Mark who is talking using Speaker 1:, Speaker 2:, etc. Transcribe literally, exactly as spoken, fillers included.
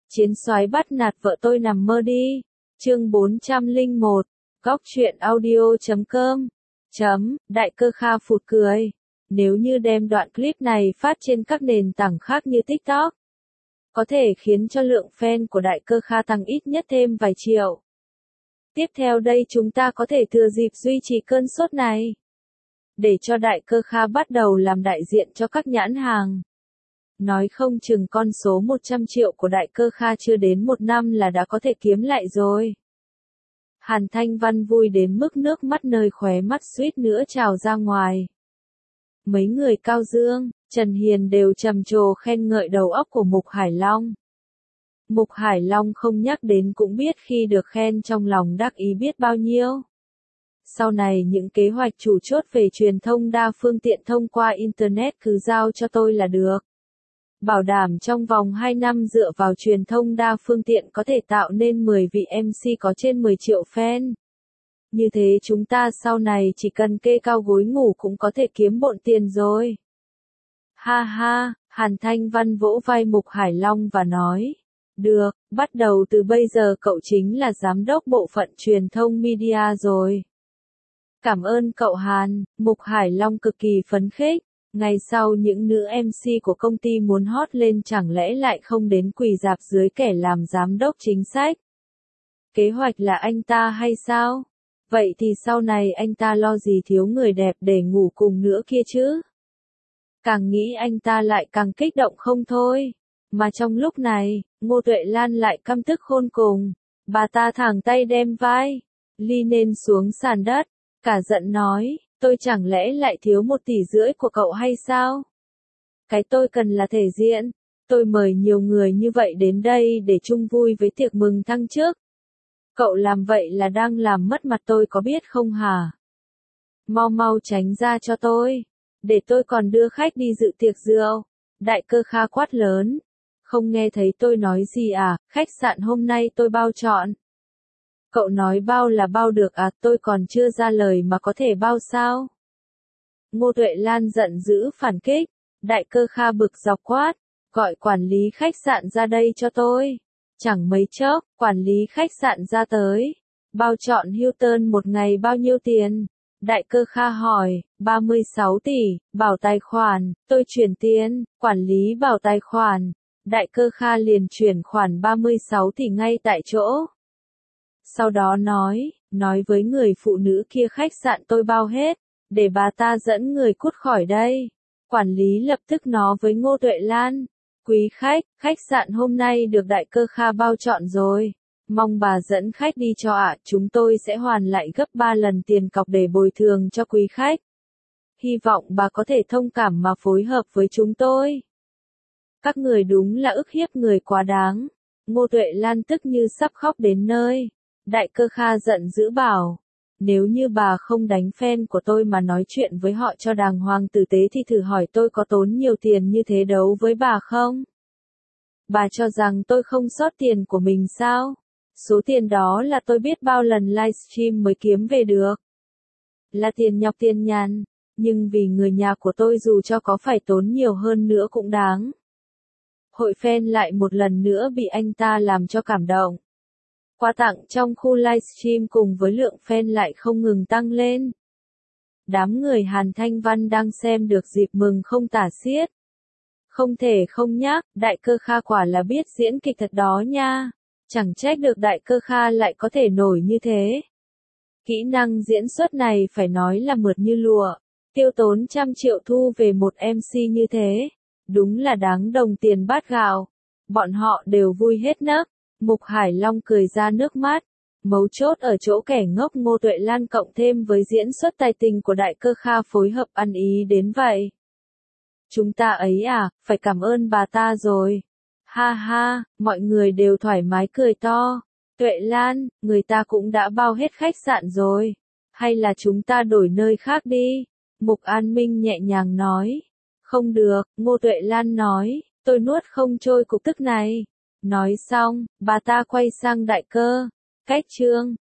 Speaker 1: Chiến soái bắt nạt vợ tôi nằm mơ đi. Chương bốn trăm lẻ một. Góc truyện audio chấm com. Chấm, Đại Cơ Kha phụt cười. Nếu như đem đoạn clip này phát trên các nền tảng khác như TikTok, có thể khiến cho lượng fan của Đại Cơ Kha tăng ít nhất thêm vài triệu. Tiếp theo đây chúng ta có thể thừa dịp duy trì cơn sốt này, để cho Đại Cơ Kha bắt đầu làm đại diện cho các nhãn hàng. Nói không chừng con số một trăm triệu của Đại Cơ Kha chưa đến một năm là đã có thể kiếm lại rồi. Hàn Thanh Văn vui đến mức nước mắt nơi khóe mắt suýt nữa trào ra ngoài. Mấy người Cao Dương, Trần Hiền đều trầm trồ khen ngợi đầu óc của Mục Hải Long. Mục Hải Long không nhắc đến cũng biết khi được khen trong lòng đắc ý biết bao nhiêu. Sau này những kế hoạch chủ chốt về truyền thông đa phương tiện thông qua Internet cứ giao cho tôi là được. Bảo đảm trong vòng hai năm dựa vào truyền thông đa phương tiện có thể tạo nên mười vị em xê có trên mười triệu fan. Như thế chúng ta sau này chỉ cần kê cao gối ngủ cũng có thể kiếm bộn tiền rồi. Ha ha, Hàn Thanh Văn vỗ vai Mục Hải Long và nói. Được, bắt đầu từ bây giờ cậu chính là giám đốc bộ phận truyền thông media rồi. Cảm ơn cậu Hàn, Mục Hải Long cực kỳ phấn khích. Ngày sau những nữ em xê của công ty muốn hot lên chẳng lẽ lại không đến quỳ rạp dưới kẻ làm giám đốc chính sách. Kế hoạch là anh ta hay sao? Vậy thì sau này anh ta lo gì thiếu người đẹp để ngủ cùng nữa kia chứ? Càng nghĩ anh ta lại càng kích động không thôi. Mà trong lúc này, Ngô Tuệ Lan lại căm tức khôn cùng. Bà ta thẳng tay đem vai ly nên xuống sàn đất, cả giận nói. Tôi chẳng lẽ lại thiếu một tỷ rưỡi của cậu hay sao? Cái tôi cần là thể diện. Tôi mời nhiều người như vậy đến đây để chung vui với tiệc mừng thăng chức. Cậu làm vậy là đang làm mất mặt tôi có biết không hả? Mau mau tránh ra cho tôi. Để tôi còn đưa khách đi dự tiệc rượu. Đại Cơ Kha quát lớn. Không nghe thấy tôi nói gì à? Khách sạn hôm nay tôi bao trọn. Cậu nói bao là bao được à, tôi còn chưa ra lời mà có thể bao sao? Ngô Tuệ Lan giận dữ phản kích. Đại Cơ Kha bực dọc quát. Gọi quản lý khách sạn ra đây cho tôi. Chẳng mấy chốc, quản lý khách sạn ra tới. Bao trọn Hilton một ngày bao nhiêu tiền? Đại Cơ Kha hỏi. ba mươi sáu tỷ, bảo tài khoản, tôi chuyển tiền. Quản lý bảo tài khoản. Đại Cơ Kha liền chuyển khoản ba mươi sáu tỷ ngay tại chỗ. Sau đó nói, nói với người phụ nữ kia khách sạn tôi bao hết, để bà ta dẫn người cút khỏi đây. Quản lý lập tức nói với Ngô Tuệ Lan, quý khách, khách sạn hôm nay được Đại Cơ Kha bao trọn rồi. Mong bà dẫn khách đi cho ạ, chúng tôi sẽ hoàn lại gấp ba lần tiền cọc để bồi thường cho quý khách. Hy vọng bà có thể thông cảm mà phối hợp với chúng tôi. Các người đúng là ức hiếp người quá đáng. Ngô Tuệ Lan tức như sắp khóc đến nơi. Đại Cơ Kha giận dữ bảo, nếu như bà không đánh fan của tôi mà nói chuyện với họ cho đàng hoàng tử tế thì thử hỏi tôi có tốn nhiều tiền như thế đấu với bà không? Bà cho rằng tôi không sót tiền của mình sao? Số tiền đó là tôi biết bao lần livestream mới kiếm về được. Là tiền nhọc tiền nhàn, nhưng vì người nhà của tôi dù cho có phải tốn nhiều hơn nữa cũng đáng. Hội fan lại một lần nữa bị anh ta làm cho cảm động. Quà tặng trong khu livestream cùng với lượng fan lại không ngừng tăng lên. Đám người Hàn Thanh Văn đang xem được dịp mừng không tả xiết. Không thể không nhắc, Đại Cơ Kha quả là biết diễn kịch thật đó nha. Chẳng trách được Đại Cơ Kha lại có thể nổi như thế. Kỹ năng diễn xuất này phải nói là mượt như lụa. Tiêu tốn trăm triệu thu về một em xê như thế. Đúng là đáng đồng tiền bát gạo. Bọn họ đều vui hết nấc. Mục Hải Long cười ra nước mắt. Mấu chốt ở chỗ kẻ ngốc Ngô Tuệ Lan cộng thêm với diễn xuất tài tình của Đại Cơ Kha phối hợp ăn ý đến vậy. Chúng ta ấy à, phải cảm ơn bà ta rồi. Ha ha, mọi người đều thoải mái cười to. Tuệ Lan, người ta cũng đã bao hết khách sạn rồi. Hay là chúng ta đổi nơi khác đi? Mục An Minh nhẹ nhàng nói. Không được, Ngô Tuệ Lan nói, tôi nuốt không trôi cục tức này. Nói xong, bà ta quay sang Đại Cơ. Cách chương.